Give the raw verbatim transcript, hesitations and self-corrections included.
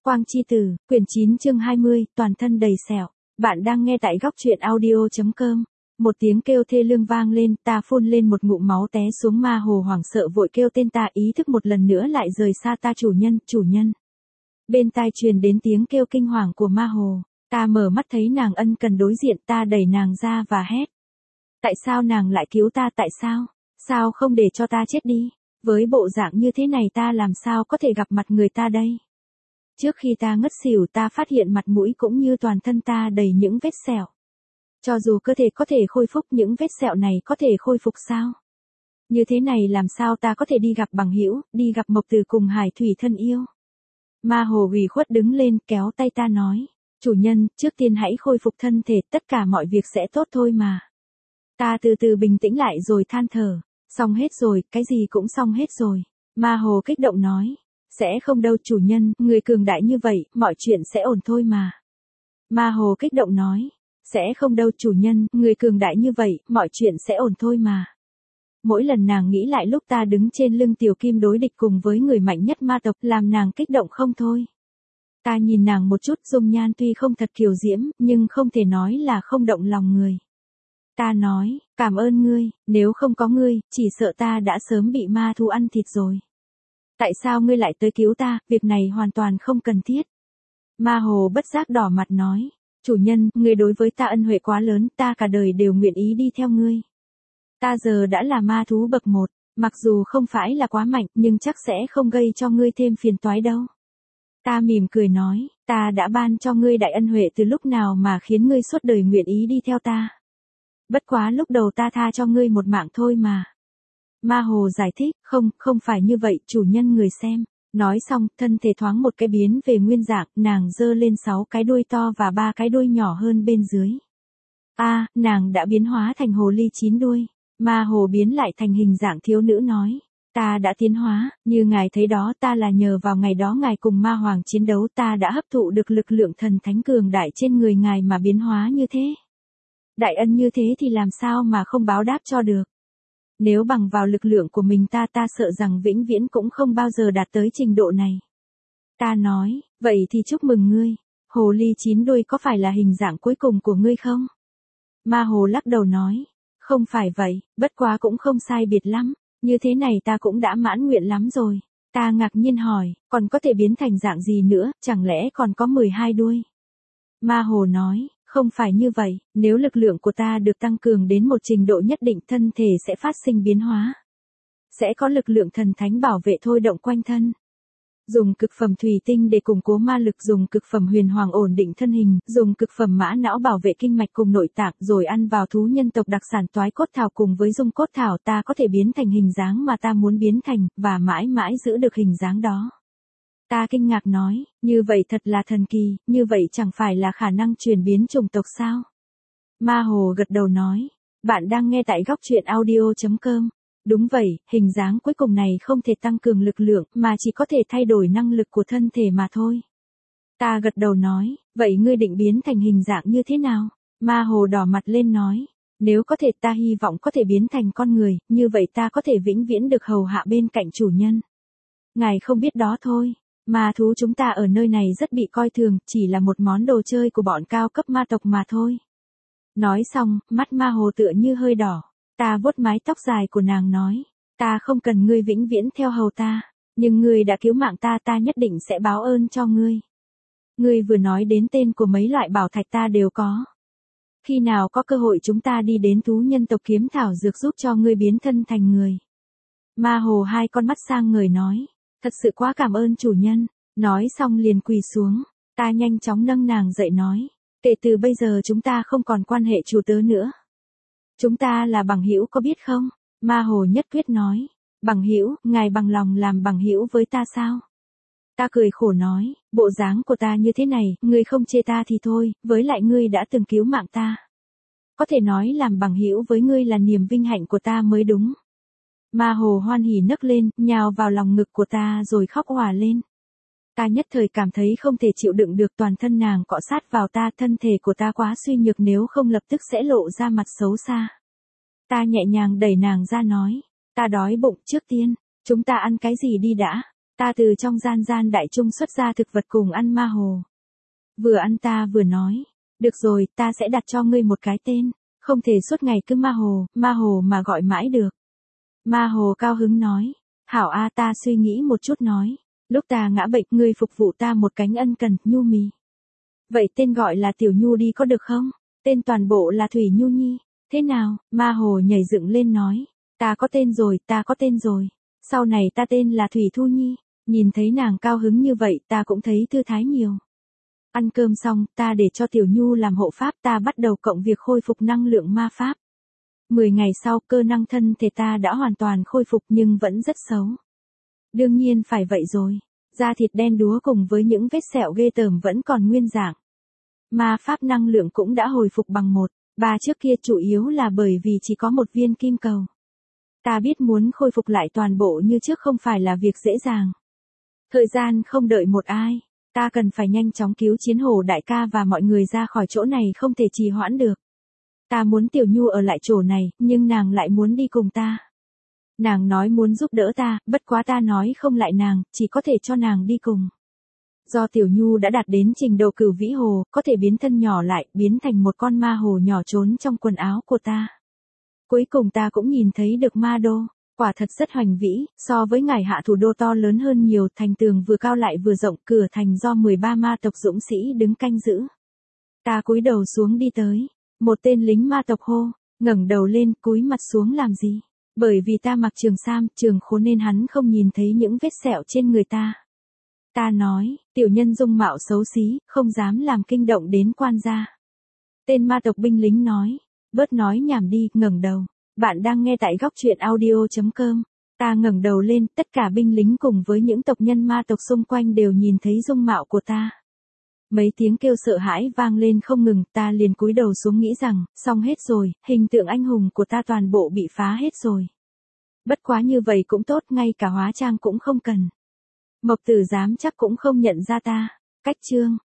Quang Chi Tử, quyển chín chương hai mươi, toàn thân đầy sẹo. Bạn đang nghe tại góc truyện audio chấm com. Một tiếng kêu thê lương vang lên, ta phun lên một ngụm máu té xuống, Ma Hồ hoảng sợ vội kêu tên ta, ý thức một lần nữa lại rời xa ta. Chủ nhân, chủ nhân. Bên tai truyền đến tiếng kêu kinh hoàng của Ma Hồ. Ta mở mắt thấy nàng ân cần đối diện, ta đẩy nàng ra và hét. Tại sao nàng lại cứu ta, tại sao? Sao không để cho ta chết đi? Với bộ dạng như thế này ta làm sao có thể gặp mặt người ta đây? Trước khi ta ngất xỉu, ta phát hiện mặt mũi cũng như toàn thân ta đầy những vết sẹo. Cho dù cơ thể có thể khôi phục, những vết sẹo này có thể khôi phục sao? Như thế này làm sao ta có thể đi gặp bằng hữu, đi gặp Mộc Tử cùng Hải Thủy thân yêu? Ma Hồ ủy khuất đứng lên, kéo tay ta nói, chủ nhân, trước tiên hãy khôi phục thân thể, tất cả mọi việc sẽ tốt thôi mà. Ta từ từ bình tĩnh lại rồi than thở, xong hết rồi, cái gì cũng xong hết rồi. Ma Hồ kích động nói, sẽ không đâu chủ nhân, người cường đại như vậy, mọi chuyện sẽ ổn thôi mà. Ma Hồ kích động nói, sẽ không đâu chủ nhân, người cường đại như vậy, mọi chuyện sẽ ổn thôi mà. Mỗi lần nàng nghĩ lại lúc ta đứng trên lưng Tiểu Kim đối địch cùng với người mạnh nhất ma tộc, làm nàng kích động không thôi. Ta nhìn nàng một chút, dung nhan tuy không thật kiều diễm, nhưng không thể nói là không động lòng người. Ta nói, cảm ơn ngươi, nếu không có ngươi, chỉ sợ ta đã sớm bị ma thú ăn thịt rồi. Tại sao ngươi lại tới cứu ta, việc này hoàn toàn không cần thiết. Ma Hồ bất giác đỏ mặt nói, chủ nhân, ngươi đối với ta ân huệ quá lớn, ta cả đời đều nguyện ý đi theo ngươi. Ta giờ đã là ma thú bậc một, mặc dù không phải là quá mạnh, nhưng chắc sẽ không gây cho ngươi thêm phiền toái đâu. Ta mỉm cười nói, ta đã ban cho ngươi đại ân huệ từ lúc nào mà khiến ngươi suốt đời nguyện ý đi theo ta. Bất quá lúc đầu ta tha cho ngươi một mạng thôi mà. Ma Hồ giải thích, không, không phải như vậy, chủ nhân người xem. Nói xong, thân thể thoáng một cái biến về nguyên dạng, nàng giơ lên sáu cái đuôi to và ba cái đuôi nhỏ hơn bên dưới. A, à, nàng đã biến hóa thành hồ ly chín đuôi. Ma Hồ biến lại thành hình dạng thiếu nữ nói, ta đã tiến hóa, như ngài thấy đó, ta là nhờ vào ngày đó ngài cùng ma hoàng chiến đấu, ta đã hấp thụ được lực lượng thần thánh cường đại trên người ngài mà biến hóa như thế. Đại ân như thế thì làm sao mà không báo đáp cho được. Nếu bằng vào lực lượng của mình ta ta sợ rằng vĩnh viễn cũng không bao giờ đạt tới trình độ này. Ta nói, vậy thì chúc mừng ngươi, hồ ly chín đuôi có phải là hình dạng cuối cùng của ngươi không? Ma Hồ lắc đầu nói, không phải vậy, bất quá cũng không sai biệt lắm, như thế này ta cũng đã mãn nguyện lắm rồi. Ta ngạc nhiên hỏi, còn có thể biến thành dạng gì nữa, chẳng lẽ còn có mười hai đuôi? Ma Hồ nói, không phải như vậy, nếu lực lượng của ta được tăng cường đến một trình độ nhất định, thân thể sẽ phát sinh biến hóa. Sẽ có lực lượng thần thánh bảo vệ thôi động quanh thân. Dùng cực phẩm thủy tinh để củng cố ma lực, dùng cực phẩm huyền hoàng ổn định thân hình, dùng cực phẩm mã não bảo vệ kinh mạch cùng nội tạng, rồi ăn vào thú nhân tộc đặc sản toái cốt thảo cùng với dung cốt thảo, ta có thể biến thành hình dáng mà ta muốn biến thành, và mãi mãi giữ được hình dáng đó. Ta kinh ngạc nói, như vậy thật là thần kỳ, như vậy chẳng phải là khả năng chuyển biến chủng tộc sao? Ma Hồ gật đầu nói, bạn đang nghe tại góc truyện audio chấm com. Đúng vậy, hình dáng cuối cùng này không thể tăng cường lực lượng, mà chỉ có thể thay đổi năng lực của thân thể mà thôi. Ta gật đầu nói, vậy ngươi định biến thành hình dạng như thế nào? Ma Hồ đỏ mặt lên nói, nếu có thể ta hy vọng có thể biến thành con người, như vậy ta có thể vĩnh viễn được hầu hạ bên cạnh chủ nhân. Ngài không biết đó thôi. Ma thú chúng ta ở nơi này rất bị coi thường, chỉ là một món đồ chơi của bọn cao cấp ma tộc mà thôi. Nói xong, mắt Ma Hồ tựa như hơi đỏ. Ta vuốt mái tóc dài của nàng nói, ta không cần ngươi vĩnh viễn theo hầu ta, nhưng ngươi đã cứu mạng ta, ta nhất định sẽ báo ơn cho ngươi. Ngươi vừa nói đến tên của mấy loại bảo thạch ta đều có. Khi nào có cơ hội chúng ta đi đến thú nhân tộc kiếm thảo dược giúp cho ngươi biến thân thành người. Ma Hồ hai con mắt sang người nói, thật sự quá cảm ơn chủ nhân. Nói xong liền quỳ xuống, ta nhanh chóng nâng nàng dậy nói, kể từ bây giờ chúng ta không còn quan hệ chủ tớ nữa. Chúng ta là bằng hữu có biết không? Ma Hồ nhất quyết nói, bằng hữu, ngài bằng lòng làm bằng hữu với ta sao? Ta cười khổ nói, bộ dáng của ta như thế này, ngươi không chê ta thì thôi, với lại ngươi đã từng cứu mạng ta. Có thể nói làm bằng hữu với ngươi là niềm vinh hạnh của ta mới đúng. Ma Hồ hoan hỉ nấc lên, nhào vào lòng ngực của ta rồi khóc òa lên. Ta nhất thời cảm thấy không thể chịu đựng được, toàn thân nàng cọ sát vào ta, thân thể của ta quá suy nhược, nếu không lập tức sẽ lộ ra mặt xấu xa. Ta nhẹ nhàng đẩy nàng ra nói, ta đói bụng, trước tiên, chúng ta ăn cái gì đi đã. Ta từ trong gian gian đại trung xuất ra thực vật cùng ăn ma hồ. Vừa ăn ta vừa nói, được rồi, ta sẽ đặt cho ngươi một cái tên, không thể suốt ngày cứ ma hồ, ma hồ mà gọi mãi được. Ma hồ cao hứng nói, hảo a, ta suy nghĩ một chút nói, lúc ta ngã bệnh ngươi phục vụ ta một cánh ân cần, Nhu mì. Vậy tên gọi là Tiểu Nhu đi có được không? Tên toàn bộ là Thủy Nhu Nhi. Thế nào? Ma hồ nhảy dựng lên nói, ta có tên rồi, ta có tên rồi. Sau này ta tên là Thủy Thu Nhi. Nhìn thấy nàng cao hứng như vậy ta cũng thấy thư thái nhiều. Ăn cơm xong, ta để cho Tiểu Nhu làm hộ pháp, ta bắt đầu cộng việc khôi phục năng lượng ma pháp. Mười ngày sau, cơ năng thân thể ta đã hoàn toàn khôi phục nhưng vẫn rất xấu. Đương nhiên phải vậy rồi. Da thịt đen đúa cùng với những vết sẹo ghê tởm vẫn còn nguyên dạng. Ma pháp năng lượng cũng đã hồi phục bằng một, ba trước kia chủ yếu là bởi vì chỉ có một viên kim cầu. Ta biết muốn khôi phục lại toàn bộ như trước không phải là việc dễ dàng. Thời gian không đợi một ai, ta cần phải nhanh chóng cứu Chiến Hổ đại ca và mọi người ra khỏi chỗ này không thể trì hoãn được. Ta muốn Tiểu Nhu ở lại chỗ này, nhưng nàng lại muốn đi cùng ta. Nàng nói muốn giúp đỡ ta, bất quá ta nói không lại nàng, chỉ có thể cho nàng đi cùng. Do Tiểu Nhu đã đạt đến trình độ cửu vĩ hồ, có thể biến thân nhỏ lại, biến thành một con ma hồ nhỏ trốn trong quần áo của ta. Cuối cùng ta cũng nhìn thấy được ma đô, quả thật rất hoành vĩ, so với ngải hạ thủ đô to lớn hơn nhiều, thành tường vừa cao lại vừa rộng, cửa thành do mười ba ma tộc dũng sĩ đứng canh giữ. Ta cúi đầu xuống đi tới, một tên lính ma tộc hô, ngẩng đầu lên, cúi mặt xuống làm gì? Bởi vì ta mặc trường sam, trường khố nên hắn không nhìn thấy những vết sẹo trên người ta. Ta nói, tiểu nhân dung mạo xấu xí, không dám làm kinh động đến quan gia. Tên ma tộc binh lính nói, bớt nói nhảm đi, ngẩng đầu. Bạn đang nghe tại góc truyện audio chấm com. Ta ngẩng đầu lên, tất cả binh lính cùng với những tộc nhân ma tộc xung quanh đều nhìn thấy dung mạo của ta. Mấy tiếng kêu sợ hãi vang lên không ngừng, ta liền cúi đầu xuống nghĩ rằng, xong hết rồi, hình tượng anh hùng của ta toàn bộ bị phá hết rồi. Bất quá như vậy cũng tốt, ngay cả hóa trang cũng không cần. Mộc Tử Giám chắc cũng không nhận ra ta. Cách chương